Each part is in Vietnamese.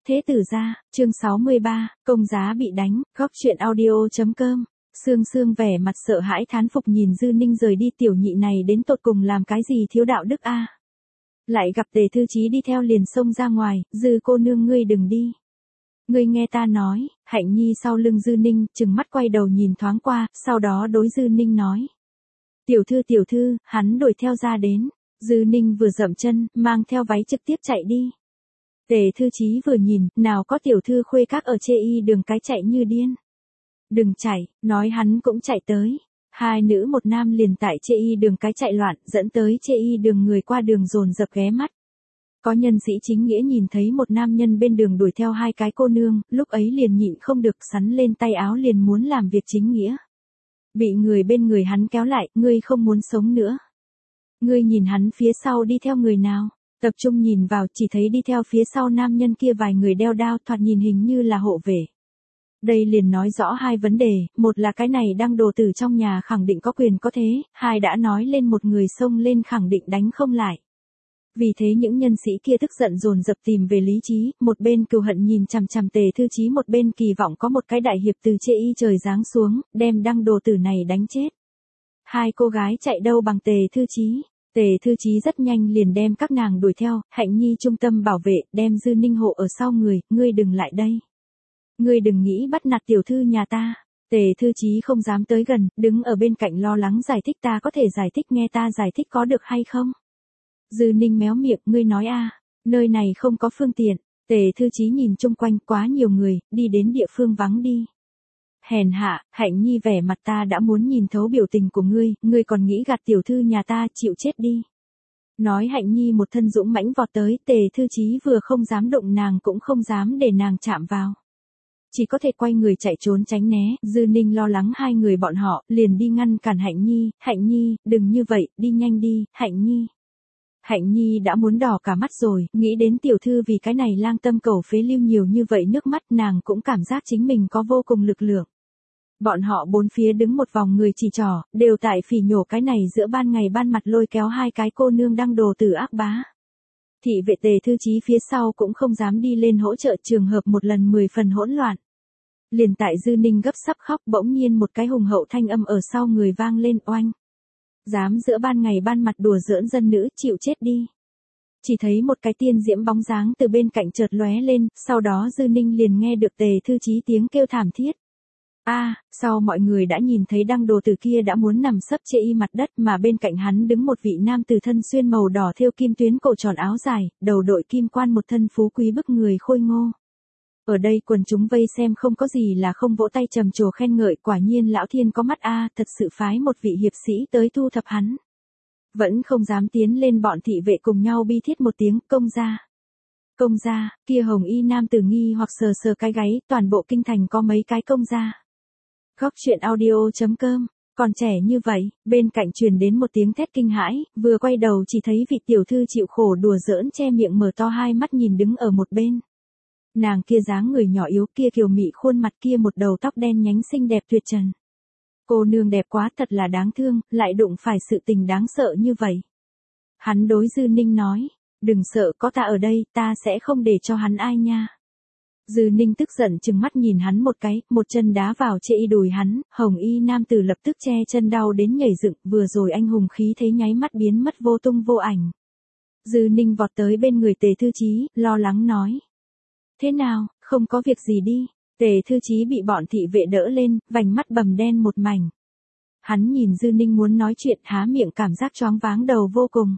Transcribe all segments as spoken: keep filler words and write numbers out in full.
Thế tử gia, chương sáu mươi ba, công giá bị đánh, góc truyện audio.com. Sương Sương vẻ mặt sợ hãi thán phục nhìn Dư Ninh rời đi, tiểu nhị này đến tột cùng làm cái gì thiếu đạo đức a? Lại gặp Tề Thư Chí đi theo liền xông ra ngoài, Dư cô nương ngươi đừng đi. Ngươi nghe ta nói, Hạnh Nhi sau lưng Dư Ninh, chừng mắt quay đầu nhìn thoáng qua, sau đó đối Dư Ninh nói. Tiểu thư tiểu thư, hắn đuổi theo ra đến. Dư Ninh vừa dậm chân, mang theo váy trực tiếp chạy đi. Tề Thư Chí vừa nhìn, nào có tiểu thư khuê các ở chê y đường cái chạy như điên. Đừng chạy, nói hắn cũng chạy tới. Hai nữ một nam liền tại chê y đường cái chạy loạn, dẫn tới chê y đường người qua đường dồn dập ghé mắt. Có nhân sĩ chính nghĩa nhìn thấy một nam nhân bên đường đuổi theo hai cái cô nương, lúc ấy liền nhịn không được sắn lên tay áo liền muốn làm việc chính nghĩa. Bị người bên người hắn kéo lại, ngươi không muốn sống nữa. Ngươi nhìn hắn phía sau đi theo người nào? Tập trung nhìn vào chỉ thấy đi theo phía sau nam nhân kia vài người đeo đao, thoạt nhìn hình như là hộ vệ. Đây liền nói rõ hai vấn đề, một là cái này đang đồ tử trong nhà khẳng định có quyền có thế, hai đã nói lên một người xông lên khẳng định đánh không lại. Vì thế những nhân sĩ kia tức giận dồn dập tìm về lý trí, một bên cừu hận nhìn chằm chằm Tề Thư Chí, một bên kỳ vọng có một cái đại hiệp từ chê y trời giáng xuống, đem đăng đồ tử này đánh chết. Hai cô gái chạy đâu bằng Tề Thư Chí. Tề Thư Chí rất nhanh liền đem các nàng đuổi theo, Hạnh Nhi trung tâm bảo vệ, đem Dư Ninh hộ ở sau người, ngươi đừng lại đây. Ngươi đừng nghĩ bắt nạt tiểu thư nhà ta. Tề Thư Chí không dám tới gần, đứng ở bên cạnh lo lắng giải thích, ta có thể giải thích, nghe ta giải thích có được hay không? Dư Ninh méo miệng, ngươi nói a, nơi này không có phương tiện. Tề Thư Chí nhìn chung quanh, quá nhiều người, đi đến địa phương vắng đi. Hèn hạ, Hạnh Nhi vẻ mặt, ta đã muốn nhìn thấu biểu tình của ngươi, ngươi còn nghĩ gạt tiểu thư nhà ta, chịu chết đi. Nói Hạnh Nhi một thân dũng mãnh vọt tới, Tề Thư Chí vừa không dám động nàng cũng không dám để nàng chạm vào. Chỉ có thể quay người chạy trốn tránh né, Dư Ninh lo lắng hai người bọn họ, liền đi ngăn cản Hạnh Nhi, Hạnh Nhi, đừng như vậy, đi nhanh đi, Hạnh Nhi. Hạnh Nhi đã muốn đỏ cả mắt rồi, nghĩ đến tiểu thư vì cái này lang tâm cầu phế lưu nhiều như vậy nước mắt, nàng cũng cảm giác chính mình có vô cùng lực lượng. Bọn họ bốn phía đứng một vòng người chỉ trỏ, đều tại phỉ nhổ cái này giữa ban ngày ban mặt lôi kéo hai cái cô nương đang đồ tử ác bá. Thị vệ Tề Thư Chí phía sau cũng không dám đi lên hỗ trợ, trường hợp một lần mười phần hỗn loạn. Liền tại Dư Ninh gấp sắp khóc, bỗng nhiên một cái hùng hậu thanh âm ở sau người vang lên, oanh. Dám giữa ban ngày ban mặt đùa giỡn dân nữ, chịu chết đi. Chỉ thấy một cái tiên diễm bóng dáng từ bên cạnh chợt lóe lên, sau đó Dư Ninh liền nghe được Tề Thư Chí tiếng kêu thảm thiết. A, à, sau mọi người đã nhìn thấy đăng đồ tử kia đã muốn nằm sấp chê y mặt đất, mà bên cạnh hắn đứng một vị nam tử thân xuyên màu đỏ thêu kim tuyến cổ tròn áo dài, đầu đội kim quan, một thân phú quý bức người khôi ngô. Ở đây quần chúng vây xem không có gì là không vỗ tay trầm trồ khen ngợi, quả nhiên lão thiên có mắt a, thật sự phái một vị hiệp sĩ tới thu thập hắn. Vẫn không dám tiến lên, bọn thị vệ cùng nhau bi thiết một tiếng, công gia. Công gia, kia hồng y nam tử nghi hoặc sờ sờ cái gáy, toàn bộ kinh thành có mấy cái công gia. Góc truyện audio.com, còn trẻ như vậy, bên cạnh truyền đến một tiếng thét kinh hãi, vừa quay đầu chỉ thấy vị tiểu thư chịu khổ đùa giỡn che miệng mở to hai mắt nhìn đứng ở một bên. Nàng kia dáng người nhỏ yếu, kia kiều mị khuôn mặt, kia một đầu tóc đen nhánh xinh đẹp tuyệt trần. Cô nương đẹp quá, thật là đáng thương, lại đụng phải sự tình đáng sợ như vậy. Hắn đối Dư Ninh nói, đừng sợ, có ta ở đây, ta sẽ không để cho hắn ai nha. Dư Ninh tức giận trừng mắt nhìn hắn một cái, một chân đá vào chê y đùi hắn, hồng y nam tử lập tức che chân đau đến nhảy dựng, vừa rồi anh hùng khí thế nháy mắt biến mất vô tung vô ảnh. Dư Ninh vọt tới bên người Tề Thư Chí, lo lắng nói. Thế nào, không có việc gì đi. Tề Thư Chí bị bọn thị vệ đỡ lên, vành mắt bầm đen một mảnh. Hắn nhìn Dư Ninh muốn nói chuyện, há miệng cảm giác choáng váng đầu vô cùng.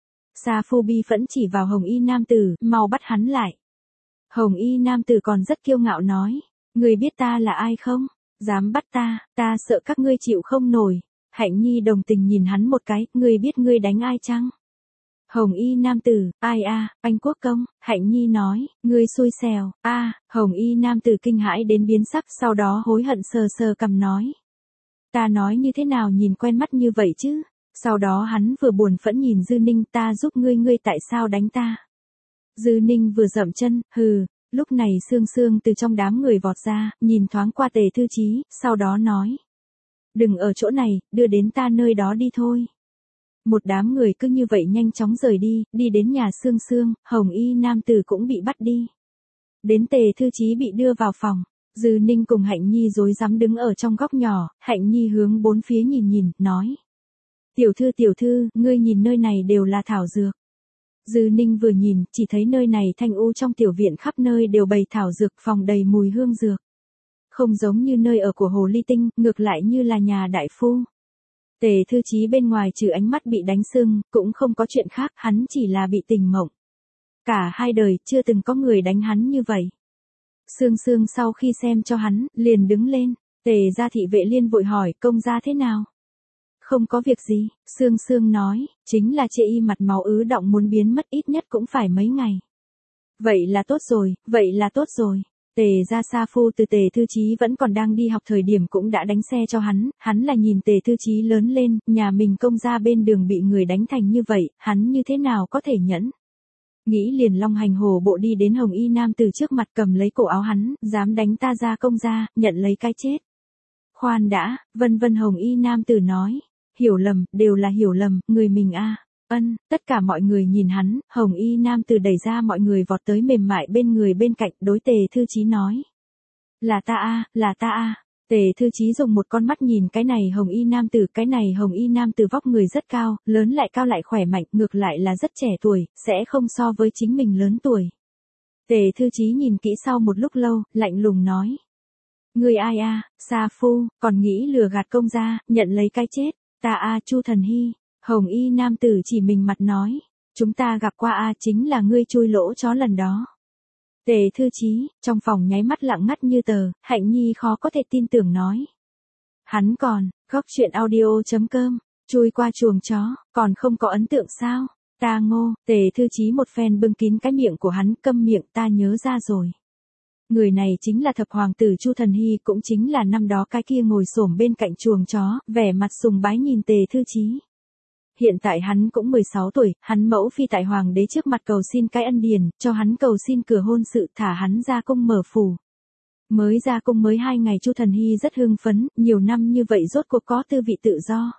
Sa Phu bi phẫn chỉ vào hồng y nam tử, mau bắt hắn lại. Hồng y nam tử còn rất kiêu ngạo nói, người biết ta là ai không? Dám bắt ta, ta sợ các ngươi chịu không nổi. Hạnh Nhi đồng tình nhìn hắn một cái, ngươi biết ngươi đánh ai chăng? Hồng y nam tử, ai a, à, anh quốc công. Hạnh Nhi nói, ngươi xui xẻo. A, à, hồng y nam tử kinh hãi đến biến sắc, sau đó hối hận sờ sờ cằm nói. Ta nói như thế nào nhìn quen mắt như vậy chứ? Sau đó hắn vừa buồn phẫn nhìn Dư Ninh, ta giúp ngươi, ngươi tại sao đánh ta? Dư Ninh vừa dậm chân, hừ. Lúc này Sương Sương từ trong đám người vọt ra, nhìn thoáng qua Tề Thư Chí, sau đó nói. Đừng ở chỗ này, đưa đến ta nơi đó đi thôi. Một đám người cứ như vậy nhanh chóng rời đi, đi đến nhà Sương Sương, hồng y nam tử cũng bị bắt đi. Đến Tề Thư Chí bị đưa vào phòng. Dư Ninh cùng Hạnh Nhi rối rắm đứng ở trong góc nhỏ, Hạnh Nhi hướng bốn phía nhìn nhìn, nói. Tiểu thư tiểu thư, ngươi nhìn nơi này đều là thảo dược. Dư Ninh vừa nhìn, chỉ thấy nơi này thanh u trong tiểu viện khắp nơi đều bày thảo dược, phòng đầy mùi hương dược. Không giống như nơi ở của Hồ Ly Tinh, ngược lại như là nhà đại phu. Tề Thư Chí bên ngoài trừ ánh mắt bị đánh sưng, cũng không có chuyện khác, hắn chỉ là bị tình mộng. Cả hai đời, chưa từng có người đánh hắn như vậy. Sương Sương sau khi xem cho hắn, liền đứng lên. Tề gia thị vệ liên vội hỏi, công gia thế nào? Không có việc gì, Sương Sương nói, chính là chê y mặt máu ứ đọng muốn biến mất ít nhất cũng phải mấy ngày. Vậy là tốt rồi, vậy là tốt rồi. Tề gia Sa Phu từ Tề Thư Chí vẫn còn đang đi học thời điểm cũng đã đánh xe cho hắn, hắn là nhìn Tề Thư Chí lớn lên, nhà mình công gia bên đường bị người đánh thành như vậy, hắn như thế nào có thể nhẫn. Nghĩ liền long hành hổ bộ đi đến Hồng Y nam tử trước mặt cầm lấy cổ áo hắn, dám đánh ta ra công gia, nhận lấy cái chết. Khoan đã, vân vân Hồng Y nam tử nói, hiểu lầm, đều là hiểu lầm, người mình a. Ân, tất cả mọi người nhìn hắn, Hồng Y nam tử đẩy ra mọi người vọt tới mềm mại bên người bên cạnh, đối Tề Thư Chí nói. Là ta a, là ta a. Tề Thư Chí dùng một con mắt nhìn cái này Hồng Y nam tử, cái này Hồng Y nam tử vóc người rất cao, lớn lại cao lại khỏe mạnh, ngược lại là rất trẻ tuổi, sẽ không so với chính mình lớn tuổi. Tề Thư Chí nhìn kỹ sau một lúc lâu, lạnh lùng nói. Người ai a, Sa Phu, còn nghĩ lừa gạt công gia, nhận lấy cái chết, ta a Chu Thần Hy. Hồng Y nam tử chỉ mình mặt nói, chúng ta gặp qua a chính là ngươi chui lỗ chó lần đó. Tề Thư Chí, trong phòng nháy mắt lặng ngắt như tờ, Hạnh Nhi khó có thể tin tưởng nói. Hắn còn, góc chuyện audio chấm com, chui qua chuồng chó, còn không có ấn tượng sao? Ta ngô, Tề Thư Chí một phen bưng kín cái miệng của hắn, câm miệng, ta nhớ ra rồi. Người này chính là thập hoàng tử Chu Thần Hy, cũng chính là năm đó cái kia ngồi xổm bên cạnh chuồng chó, vẻ mặt sùng bái nhìn Tề Thư Chí. Hiện tại hắn cũng mười sáu tuổi, hắn mẫu phi tại hoàng đế trước mặt cầu xin cái ân điền, cho hắn cầu xin cửa hôn sự, thả hắn ra cung mở phủ. Mới ra cung mới hai ngày Chu Thần Hy rất hưng phấn, nhiều năm như vậy rốt cuộc có tư vị tự do.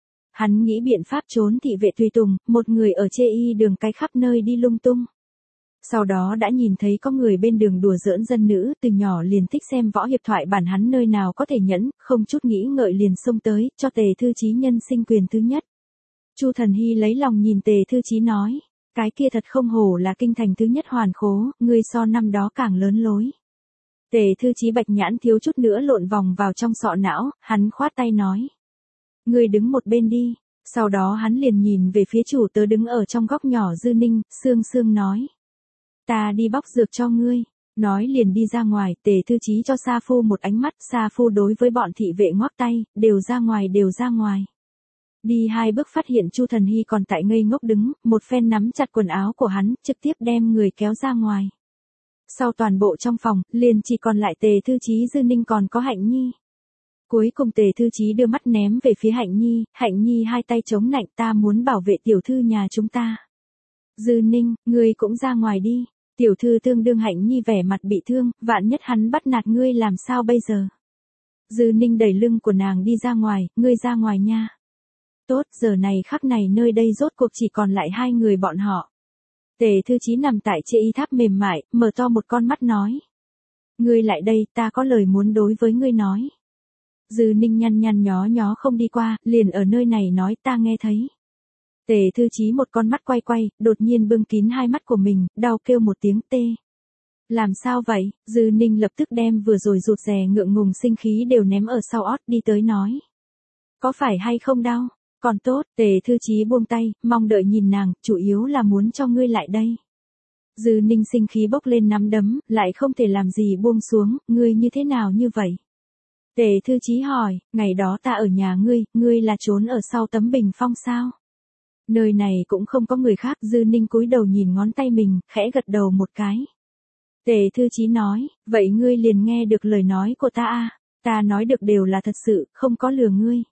Hắn nghĩ biện pháp trốn thị vệ tùy tùng, một người ở chê y đường cái khắp nơi đi lung tung. Sau đó đã nhìn thấy có người bên đường đùa giỡn dân nữ, từ nhỏ liền thích xem võ hiệp thoại bản, hắn nơi nào có thể nhẫn, không chút nghĩ ngợi liền xông tới, cho Tề Thư Chí nhân sinh quyền thứ nhất. Chu Thần Hy lấy lòng nhìn Tề Thư Chí nói, cái kia thật không hổ là kinh thành thứ nhất hoàn khố, ngươi so năm đó càng lớn lối. Tề Thư Chí bạch nhãn thiếu chút nữa lộn vòng vào trong sọ não, hắn khoát tay nói. Ngươi đứng một bên đi, sau đó hắn liền nhìn về phía chủ tớ đứng ở trong góc nhỏ Dư Ninh, Sương Sương nói. Ta đi bóc dược cho ngươi, nói liền đi ra ngoài, Tề Thư Chí cho Sa Phu một ánh mắt, Sa Phu đối với bọn thị vệ ngoắc tay, đều ra ngoài đều ra ngoài. Đi hai bước phát hiện Chu Thần Hy còn tại ngây ngốc đứng, một phen nắm chặt quần áo của hắn, trực tiếp đem người kéo ra ngoài. Sau toàn bộ trong phòng, liền chỉ còn lại Tề Thư Chí, Dư Ninh còn có Hạnh Nhi. Cuối cùng Tề Thư Chí đưa mắt ném về phía Hạnh Nhi, Hạnh Nhi hai tay chống nạnh, ta muốn bảo vệ tiểu thư nhà chúng ta. Dư Ninh, ngươi cũng ra ngoài đi, tiểu thư tương đương. Hạnh Nhi vẻ mặt bị thương, vạn nhất hắn bắt nạt ngươi làm sao bây giờ. Dư Ninh đẩy lưng của nàng đi ra ngoài, ngươi ra ngoài nha. Tốt, giờ này khắc này nơi đây rốt cuộc chỉ còn lại hai người bọn họ. Tề Thư Chí nằm tại chê y tháp mềm mại, mở to một con mắt nói. Ngươi lại đây, ta có lời muốn đối với ngươi nói. Dư Ninh nhăn nhăn nhó nhó không đi qua, liền ở nơi này nói, ta nghe thấy. Tề Thư Chí một con mắt quay quay, đột nhiên bưng kín hai mắt của mình, đau kêu một tiếng tê. Làm sao vậy? Dư Ninh lập tức đem vừa rồi rụt rè ngượng ngùng sinh khí đều ném ở sau ót, đi tới nói. Có phải hay không đau? Còn tốt, Tề Thư Chí buông tay, mong đợi nhìn nàng, chủ yếu là muốn cho ngươi lại đây. Dư Ninh sinh khí bốc lên nắm đấm, lại không thể làm gì buông xuống, ngươi như thế nào như vậy? Tề Thư Chí hỏi, ngày đó ta ở nhà ngươi, ngươi là trốn ở sau tấm bình phong sao? Nơi này cũng không có người khác, Dư Ninh cúi đầu nhìn ngón tay mình, khẽ gật đầu một cái. Tề Thư Chí nói, vậy ngươi liền nghe được lời nói của ta à, ta nói được đều là thật sự, không có lừa ngươi.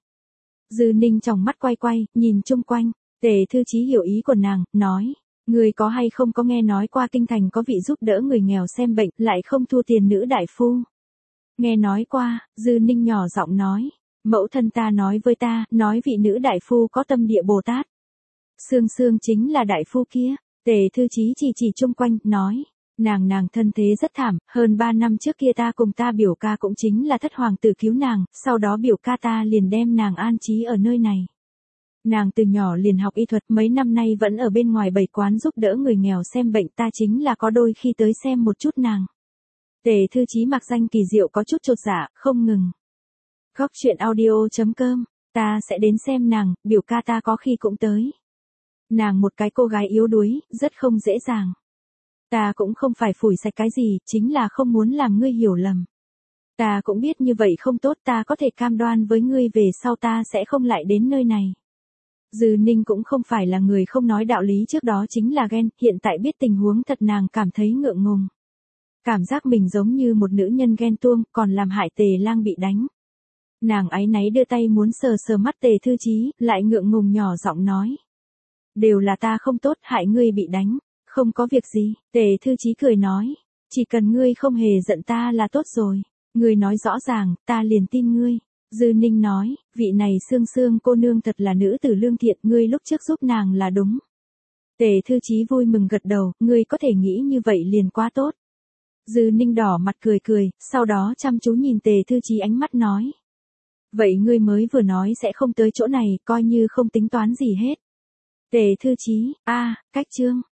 Dư Ninh trong mắt quay quay, nhìn chung quanh, Tề Thư Chí hiểu ý của nàng, nói, ngươi có hay không có nghe nói qua kinh thành có vị giúp đỡ người nghèo xem bệnh, lại không thu tiền nữ đại phu. Nghe nói qua, Dư Ninh nhỏ giọng nói, mẫu thân ta nói với ta, nói vị nữ đại phu có tâm địa Bồ Tát. Sương Sương chính là đại phu kia, Tề Thư Chí chỉ chỉ chung quanh, nói, Nàng nàng thân thế rất thảm, hơn ba năm trước kia ta cùng ta biểu ca cũng chính là thất hoàng tử cứu nàng, sau đó biểu ca ta liền đem nàng an trí ở nơi này. Nàng từ nhỏ liền học y thuật, mấy năm nay vẫn ở bên ngoài bày quán giúp đỡ người nghèo xem bệnh, ta chính là có đôi khi tới xem một chút nàng. Tề Thư Chí mặc danh kỳ diệu có chút chột dạ, không ngừng. Góc truyện audio.com, ta sẽ đến xem nàng, biểu ca ta có khi cũng tới. Nàng một cái cô gái yếu đuối, rất không dễ dàng. Ta cũng không phải phủi sạch cái gì, chính là không muốn làm ngươi hiểu lầm. Ta cũng biết như vậy không tốt, ta có thể cam đoan với ngươi về sau ta sẽ không lại đến nơi này. Dư Ninh cũng không phải là người không nói đạo lý, trước đó chính là ghen, hiện tại biết tình huống thật nàng cảm thấy ngượng ngùng. Cảm giác mình giống như một nữ nhân ghen tuông, còn làm hại Tề Lang bị đánh. Nàng áy náy đưa tay muốn sờ sờ mắt Tề Thư Chí, lại ngượng ngùng nhỏ giọng nói. Đều là ta không tốt, hại ngươi bị đánh. Không có việc gì, Tề Thư Chí cười nói. Chỉ cần ngươi không hề giận ta là tốt rồi. Ngươi nói rõ ràng, ta liền tin ngươi. Dư Ninh nói, vị này Sương Sương cô nương thật là nữ tử lương thiện, ngươi lúc trước giúp nàng là đúng. Tề Thư Chí vui mừng gật đầu, ngươi có thể nghĩ như vậy liền quá tốt. Dư Ninh đỏ mặt cười cười, sau đó chăm chú nhìn Tề Thư Chí ánh mắt nói. Vậy ngươi mới vừa nói sẽ không tới chỗ này, coi như không tính toán gì hết. Tề Thư Chí, a, cách chương.